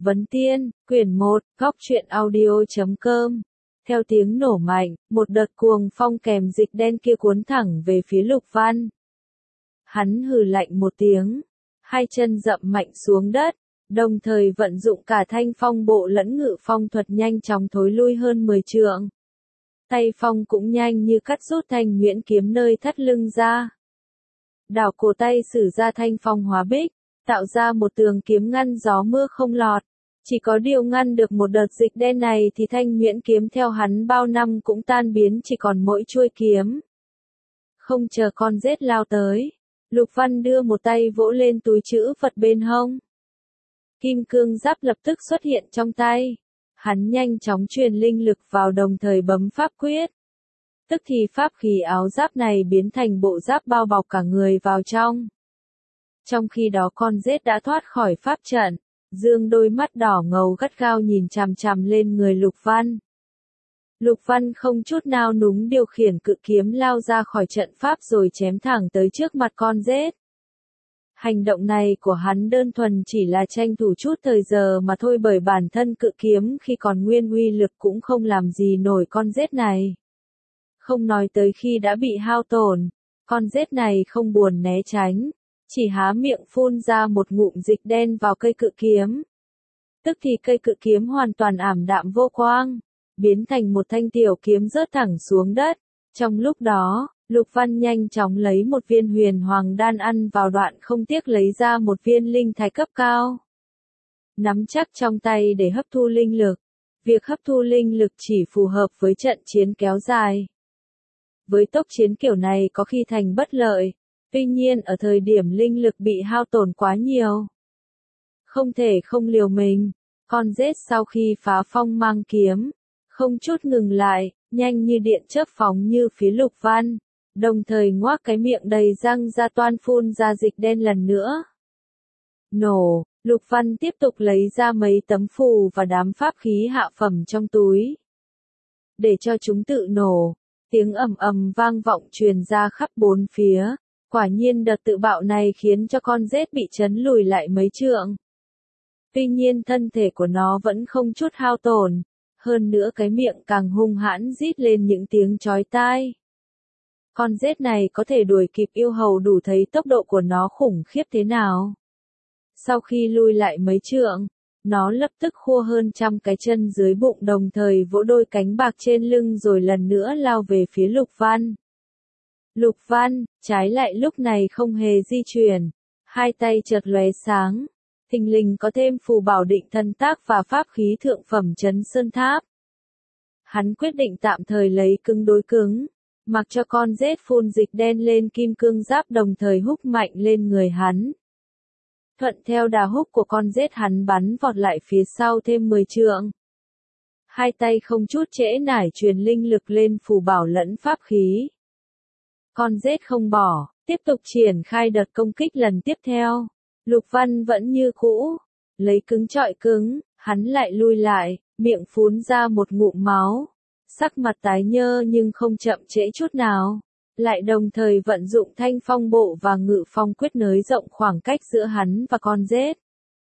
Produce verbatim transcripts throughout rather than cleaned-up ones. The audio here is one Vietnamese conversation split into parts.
Vấn Tiên, quyển một, góc truyện audio chấm com. Theo tiếng nổ mạnh, một đợt cuồng phong kèm dịch đen kia cuốn thẳng về phía Lục Văn. Hắn hừ lạnh một tiếng, hai chân dậm mạnh xuống đất, đồng thời vận dụng cả thanh phong bộ lẫn ngự phong thuật nhanh chóng thối lui hơn mười trượng. Tay phong cũng nhanh như cắt rút thanh huyễn kiếm nơi thắt lưng ra. Đảo cổ tay sử ra thanh phong hóa bích, tạo ra một tường kiếm ngăn gió mưa không lọt. Chỉ có điều ngăn được một đợt dịch đen này thì thanh huyễn kiếm theo hắn bao năm cũng tan biến chỉ còn mỗi chuôi kiếm. Không chờ con rết lao tới, Lục Văn đưa một tay vỗ lên túi trữ vật bên hông. Kim cương giáp lập tức xuất hiện trong tay. Hắn nhanh chóng truyền linh lực vào đồng thời bấm pháp quyết. Tức thì pháp khí áo giáp này biến thành bộ giáp bao bọc cả người vào trong. Trong khi đó con rết đã thoát khỏi pháp trận, dương đôi mắt đỏ ngầu gắt gao nhìn chằm chằm lên người Lục Văn. Lục Văn không chút nào núng điều khiển cự kiếm lao ra khỏi trận pháp rồi chém thẳng tới trước mặt con rết. Hành động này của hắn đơn thuần chỉ là tranh thủ chút thời giờ mà thôi, bởi bản thân cự kiếm khi còn nguyên uy lực cũng không làm gì nổi con rết này. Không nói tới khi đã bị hao tổn, con rết này không buồn né tránh, chỉ há miệng phun ra một ngụm dịch đen vào cây cự kiếm. Tức thì cây cự kiếm hoàn toàn ảm đạm vô quang, biến thành một thanh tiểu kiếm rớt thẳng xuống đất. Trong lúc đó, Lục Văn nhanh chóng lấy một viên huyền hoàng đan ăn vào đoạn không tiếc lấy ra một viên linh thạch cấp cao. Nắm chắc trong tay để hấp thu linh lực. Việc hấp thu linh lực chỉ phù hợp với trận chiến kéo dài. Với tốc chiến kiểu này có khi thành bất lợi, tuy nhiên ở thời điểm linh lực bị hao tổn quá nhiều, không thể không liều mình. Con rết sau khi phá phong mang kiếm, không chút ngừng lại, nhanh như điện chớp phóng như phía Lục Văn, đồng thời ngoác cái miệng đầy răng ra toan phun ra dịch đen lần nữa. Nổ, Lục Văn tiếp tục lấy ra mấy tấm phù và đám pháp khí hạ phẩm trong túi, để cho chúng tự nổ. Tiếng ầm ầm vang vọng truyền ra khắp bốn phía. Quả nhiên đợt tự bạo này khiến cho con rết bị chấn lùi lại mấy trượng. Tuy nhiên thân thể của nó vẫn không chút hao tổn. Hơn nữa cái miệng càng hung hãn rít lên những tiếng chói tai. Con rết này có thể đuổi kịp yêu hầu đủ thấy tốc độ của nó khủng khiếp thế nào. Sau khi lui lại mấy trượng, nó lập tức khua hơn trăm cái chân dưới bụng đồng thời vỗ đôi cánh bạc trên lưng rồi lần nữa lao về phía Lục Văn. Lục Văn, trái lại lúc này không hề di chuyển, hai tay chợt lóe sáng, thình lình có thêm phù bảo định thân tác và pháp khí thượng phẩm Trấn Sơn Tháp. Hắn quyết định tạm thời lấy cứng đối cứng, mặc cho con rết phun dịch đen lên kim cương giáp đồng thời húc mạnh lên người hắn. Thuận theo đà húc của con rết hắn bắn vọt lại phía sau thêm mười trượng. Hai tay không chút trễ nải truyền linh lực lên phù bảo lẫn pháp khí. Con rết không bỏ, tiếp tục triển khai đợt công kích lần tiếp theo. Lục Văn vẫn như cũ, lấy cứng chọi cứng, hắn lại lui lại, miệng phun ra một ngụm máu. Sắc mặt tái nhơ nhưng không chậm trễ chút nào. Lại đồng thời vận dụng thanh phong bộ và ngự phong quyết nới rộng khoảng cách giữa hắn và con rết.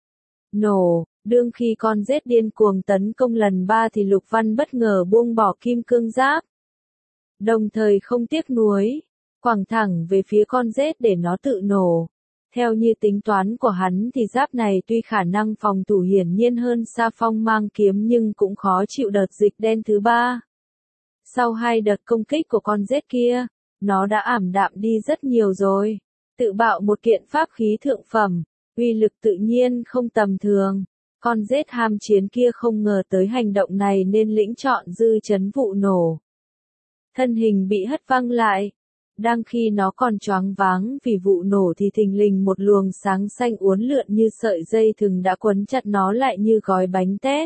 Nổ, đương khi con rết điên cuồng tấn công lần ba thì Lục Văn bất ngờ buông bỏ kim cương giáp. Đồng thời không tiếc nuối, quẳng thẳng về phía con rết để nó tự nổ. Theo như tính toán của hắn thì giáp này tuy khả năng phòng thủ hiển nhiên hơn xa phong mang kiếm nhưng cũng khó chịu đợt dịch đen thứ ba. Sau hai đợt công kích của con rết kia, nó đã ảm đạm đi rất nhiều rồi. Tự bạo một kiện pháp khí thượng phẩm, uy lực tự nhiên không tầm thường. Con rết ham chiến kia không ngờ tới hành động này nên lĩnh chọn dư chấn vụ nổ. Thân hình bị hất văng lại. Đang khi nó còn choáng váng vì vụ nổ thì thình lình một luồng sáng xanh uốn lượn như sợi dây thừng đã quấn chặt nó lại như gói bánh tét.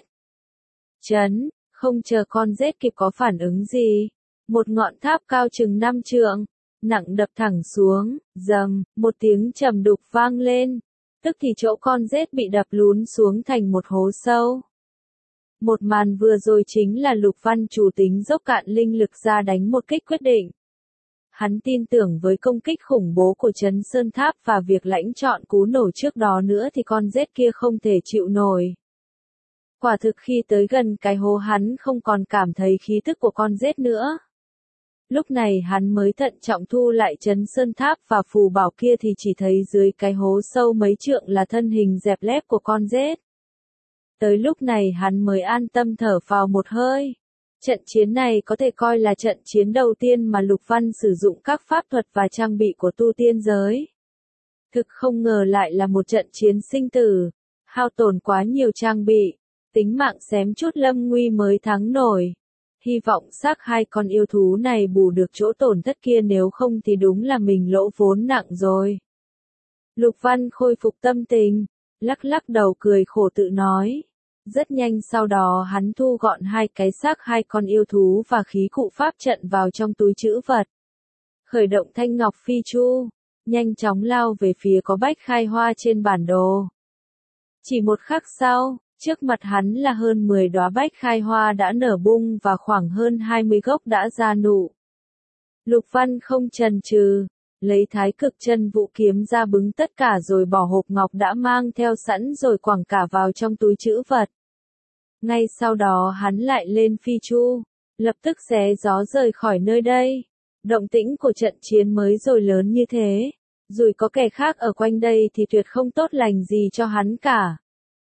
Chấn, không chờ con rết kịp có phản ứng gì. Một ngọn tháp cao chừng năm trượng, nặng đập thẳng xuống, dầm, một tiếng trầm đục vang lên. Tức thì chỗ con rết bị đập lún xuống thành một hố sâu. Một màn vừa rồi chính là Lục Văn chủ tính dốc cạn linh lực ra đánh một kích quyết định. Hắn tin tưởng với công kích khủng bố của Trấn Sơn Tháp và việc lãnh chọn cú nổ trước đó nữa thì con rết kia không thể chịu nổi. Quả thực khi tới gần cái hố hắn không còn cảm thấy khí tức của con rết nữa. Lúc này hắn mới thận trọng thu lại trấn sơn tháp và phù bảo kia thì chỉ thấy dưới cái hố sâu mấy trượng là thân hình dẹp lép của con rết. Tới lúc này hắn mới an tâm thở phào một hơi. Trận chiến này có thể coi là trận chiến đầu tiên mà Lục Văn sử dụng các pháp thuật và trang bị của tu tiên giới. Thực không ngờ lại là một trận chiến sinh tử, hao tổn quá nhiều trang bị, tính mạng xém chút lâm nguy mới thắng nổi. Hy vọng xác hai con yêu thú này bù được chỗ tổn thất kia, nếu không thì đúng là mình lỗ vốn nặng rồi. Lục Văn khôi phục tâm tình, lắc lắc đầu cười khổ tự nói. Rất nhanh sau đó hắn thu gọn hai cái xác hai con yêu thú và khí cụ pháp trận vào trong túi trữ vật. Khởi động thanh ngọc phi chu, nhanh chóng lao về phía có bách khai hoa trên bản đồ. Chỉ một khắc sau, trước mặt hắn là hơn mười đóa bách khai hoa đã nở bung và khoảng hơn hai mươi gốc đã ra nụ. Lục Văn không chần chừ, lấy thái cực chân vũ kiếm ra bứng tất cả rồi bỏ hộp ngọc đã mang theo sẵn rồi quẳng cả vào trong túi trữ vật. Ngay sau đó hắn lại lên phi chu, lập tức xé gió rời khỏi nơi đây. Động tĩnh của trận chiến mới rồi lớn như thế, dù có kẻ khác ở quanh đây thì tuyệt không tốt lành gì cho hắn cả.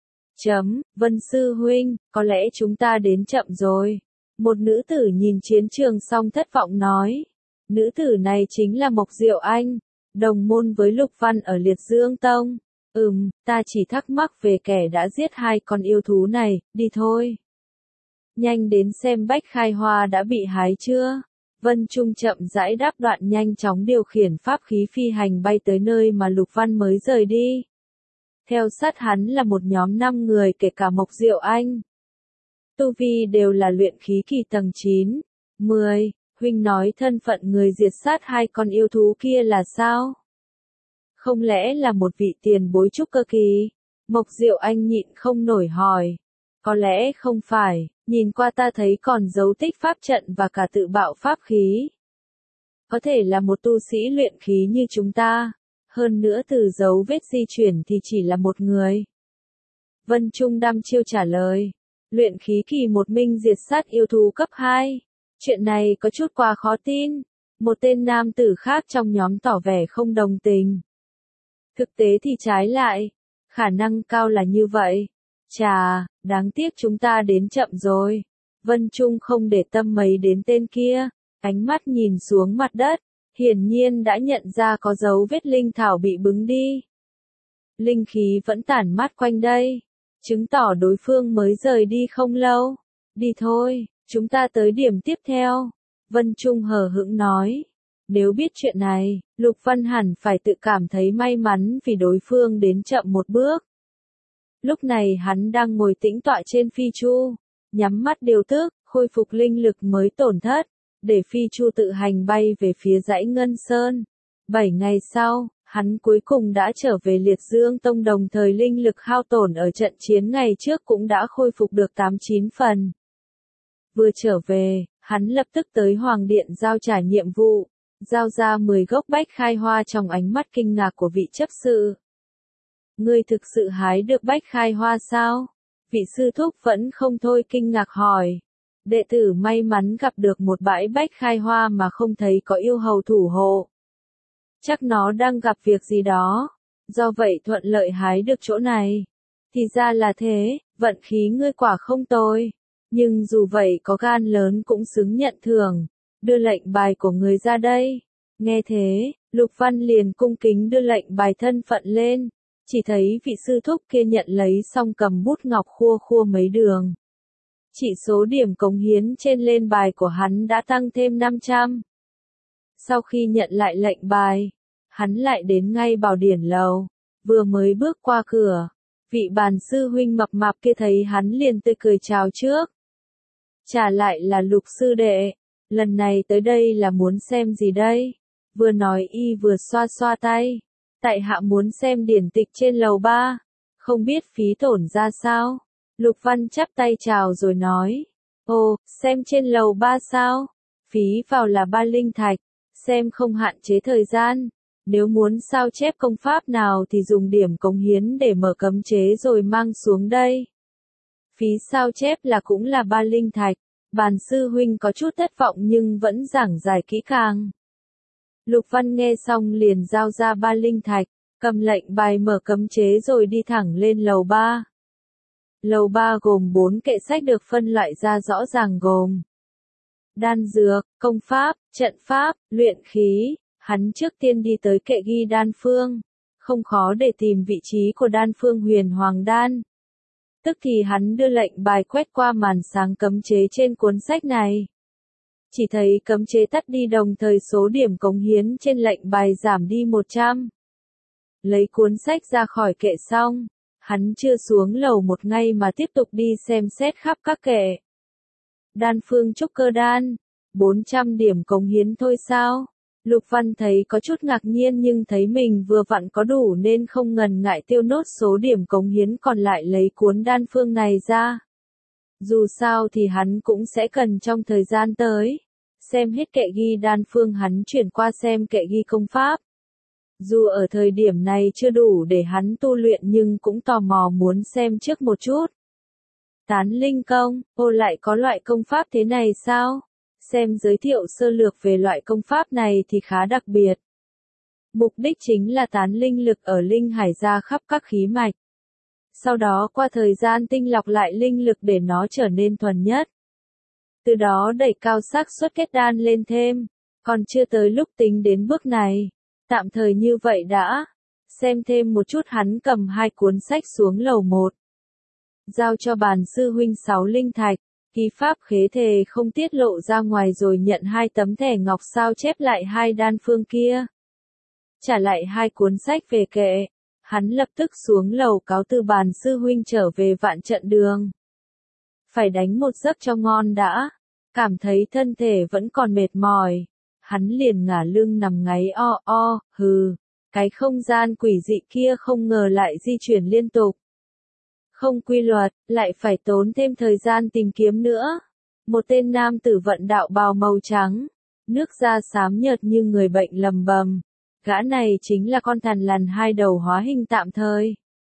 Chấm, Vân Sư Huynh, có lẽ chúng ta đến chậm rồi. Một nữ tử nhìn chiến trường xong thất vọng nói. Nữ tử này chính là Mộc Diệu Anh, đồng môn với Lục Văn ở Liệt Dương Tông. Ừm, ta chỉ thắc mắc về kẻ đã giết hai con yêu thú này, đi thôi. Nhanh đến xem bách khai hoa đã bị hái chưa? Vân Trung chậm rãi đáp, đoạn nhanh chóng điều khiển pháp khí phi hành bay tới nơi mà Lục Văn mới rời đi. Theo sát hắn là một nhóm năm người kể cả Mộc Diệu Anh. Tu vi đều là luyện khí kỳ tầng chín, mười, huynh nói thân phận người diệt sát hai con yêu thú kia là sao? Không lẽ là một vị tiền bối trúc cơ kỳ? Mộc Diệu Anh nhịn không nổi hỏi. Có lẽ không phải, nhìn qua ta thấy còn dấu tích pháp trận và cả tự bạo pháp khí. Có thể là một tu sĩ luyện khí như chúng ta. Hơn nữa từ dấu vết di chuyển thì chỉ là một người. Vân Trung đăm chiêu trả lời. Luyện khí kỳ một mình diệt sát yêu thú cấp hai. Chuyện này có chút quá khó tin. Một tên nam tử khác trong nhóm tỏ vẻ không đồng tình. Thực tế thì trái lại. Khả năng cao là như vậy. Chà, đáng tiếc chúng ta đến chậm rồi. Vân Trung không để tâm mấy đến tên kia. Ánh mắt nhìn xuống mặt đất. Hiển nhiên đã nhận ra có dấu vết linh thảo bị bứng đi. Linh khí vẫn tản mát quanh đây, chứng tỏ đối phương mới rời đi không lâu. Đi thôi, chúng ta tới điểm tiếp theo. Vân Trung hờ hững nói. Nếu biết chuyện này, Lục Văn hẳn phải tự cảm thấy may mắn vì đối phương đến chậm một bước. Lúc này hắn đang ngồi tĩnh tọa trên phi chu, nhắm mắt điều tức, khôi phục linh lực mới tổn thất. Để phi chu tự hành bay về phía dãy Ngân Sơn. Bảy ngày sau, hắn cuối cùng đã trở về Liệt Dương Tông, đồng thời linh lực hao tổn ở trận chiến ngày trước cũng đã khôi phục được tám chín phần. Vừa trở về, hắn lập tức tới Hoàng Điện giao trả nhiệm vụ, giao ra mười gốc bách khai hoa trong ánh mắt kinh ngạc của vị chấp sự. Ngươi thực sự hái được bách khai hoa sao? Vị sư thúc vẫn không thôi kinh ngạc hỏi. Đệ tử may mắn gặp được một bãi bách khai hoa mà không thấy có yêu hầu thủ hộ. Chắc nó đang gặp việc gì đó, do vậy thuận lợi hái được chỗ này. Thì ra là thế, vận khí ngươi quả không tồi. Nhưng dù vậy có gan lớn cũng xứng nhận thưởng, đưa lệnh bài của người ra đây. Nghe thế, Lục Văn liền cung kính đưa lệnh bài thân phận lên, chỉ thấy vị sư thúc kia nhận lấy xong cầm bút ngọc khua khua mấy đường. Chỉ số điểm cống hiến trên lên bài của hắn đã tăng thêm năm trăm. Sau khi nhận lại lệnh bài, hắn lại đến ngay Bảo Điển lầu, vừa mới bước qua cửa, vị bàn sư huynh mập mạp kia thấy hắn liền tươi cười chào trước. Trả lại là Lục sư đệ, lần này tới đây là muốn xem gì đây? Vừa nói y vừa xoa xoa tay, tại hạ muốn xem điển tịch trên lầu ba, không biết phí tổn ra sao? Lục Văn chắp tay chào rồi nói, ồ, xem trên lầu ba sao? Phí vào là ba linh thạch, xem không hạn chế thời gian, nếu muốn sao chép công pháp nào thì dùng điểm cống hiến để mở cấm chế rồi mang xuống đây. Phí sao chép là cũng là ba linh thạch. Bàn sư huynh có chút thất vọng nhưng vẫn giảng giải kỹ càng. Lục Văn nghe xong liền giao ra ba linh thạch, cầm lệnh bài mở cấm chế rồi đi thẳng lên lầu ba. Lầu ba gồm bốn kệ sách được phân loại ra rõ ràng gồm đan dược, công pháp, trận pháp, luyện khí. Hắn trước tiên đi tới kệ ghi đan phương, không khó để tìm vị trí của đan phương huyền hoàng đan. Tức thì hắn đưa lệnh bài quét qua màn sáng cấm chế trên cuốn sách này. Chỉ thấy cấm chế tắt đi đồng thời số điểm cống hiến trên lệnh bài giảm đi một trăm. Lấy cuốn sách ra khỏi kệ xong, hắn chưa xuống lầu một ngay mà tiếp tục đi xem xét khắp các kệ. Đan phương trúc cơ đan, bốn trăm điểm cống hiến thôi sao? Lục Văn thấy có chút ngạc nhiên nhưng thấy mình vừa vặn có đủ nên không ngần ngại tiêu nốt số điểm cống hiến còn lại lấy cuốn đan phương này ra. Dù sao thì hắn cũng sẽ cần trong thời gian tới. Xem hết kệ ghi đan phương hắn chuyển qua xem kệ ghi công pháp. Dù ở thời điểm này chưa đủ để hắn tu luyện nhưng cũng tò mò muốn xem trước một chút. Tán linh công, ô lại có loại công pháp thế này sao? Xem giới thiệu sơ lược về loại công pháp này thì khá đặc biệt. Mục đích chính là tán linh lực ở linh hải ra khắp các khí mạch. Sau đó qua thời gian tinh lọc lại linh lực để nó trở nên thuần nhất. Từ đó đẩy cao xác suất kết đan lên thêm. Còn chưa tới lúc tính đến bước này. Tạm thời như vậy đã. Xem thêm một chút hắn cầm hai cuốn sách xuống lầu một. Giao cho bàn sư huynh sáu linh thạch. Ký pháp khế thề không tiết lộ ra ngoài rồi nhận hai tấm thẻ ngọc sao chép lại hai đan phương kia. Trả lại hai cuốn sách về kệ. Hắn lập tức xuống lầu cáo từ bàn sư huynh trở về vạn trận đường. Phải đánh một giấc cho ngon đã. Cảm thấy thân thể vẫn còn mệt mỏi. Hắn liền ngả lưng nằm ngáy o o, hừ. Cái không gian quỷ dị kia không ngờ lại di chuyển liên tục. Không quy luật, lại phải tốn thêm thời gian tìm kiếm nữa. Một tên nam tử vận đạo bào màu trắng. Nước da xám nhợt như người bệnh lầm bầm. Gã này chính là con thằn lằn hai đầu hóa hình tạm thời.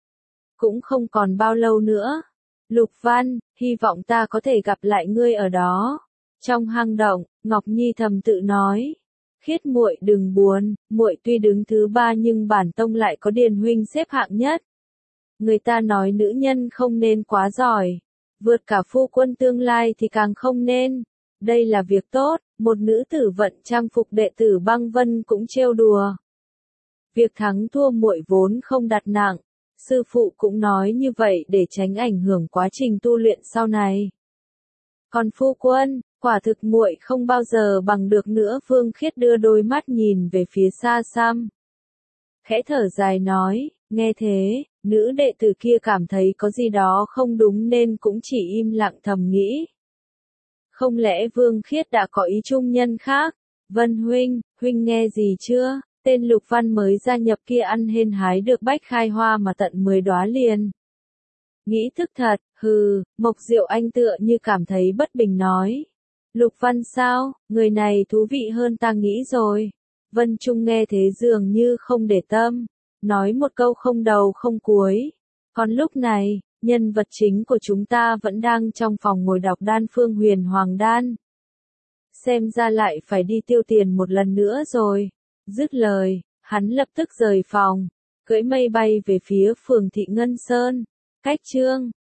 Cũng không còn bao lâu nữa. Lục Văn, hy vọng ta có thể gặp lại ngươi ở đó. Trong hang động, Ngọc Nhi thầm tự nói. Khiết muội đừng buồn, muội tuy đứng thứ ba nhưng bản tông lại có Điền huynh xếp hạng nhất. Người ta nói nữ nhân không nên quá giỏi. Vượt cả phu quân tương lai thì càng không nên. Đây là việc tốt, một nữ tử vận trang phục đệ tử băng vân cũng trêu đùa. Việc thắng thua muội vốn không đặt nặng. Sư phụ cũng nói như vậy để tránh ảnh hưởng quá trình tu luyện sau này. Còn phu quân, quả thực muội không bao giờ bằng được nữa. Phương Khiết đưa đôi mắt nhìn về phía xa xăm. Khẽ thở dài nói, nghe thế, nữ đệ tử kia cảm thấy có gì đó không đúng nên cũng chỉ im lặng thầm nghĩ. Không lẽ Vương Khiết đã có ý trung nhân khác? Vân huynh, huynh nghe gì chưa? Tên Lục Văn mới gia nhập kia ăn hên hái được bách khai hoa mà tận mười đóa liền. Nghĩ thức thật, hừ, Mộc Diệu Anh tựa như cảm thấy bất bình nói. Lục Văn sao, người này thú vị hơn ta nghĩ rồi. Vân Trung nghe thế dường như không để tâm, nói một câu không đầu không cuối. Còn lúc này, nhân vật chính của chúng ta vẫn đang trong phòng ngồi đọc đan phương huyền hoàng đan. Xem ra lại phải đi tiêu tiền một lần nữa rồi. Dứt lời, hắn lập tức rời phòng, cưỡi mây bay về phía phường Thị Ngân Sơn. Cách chương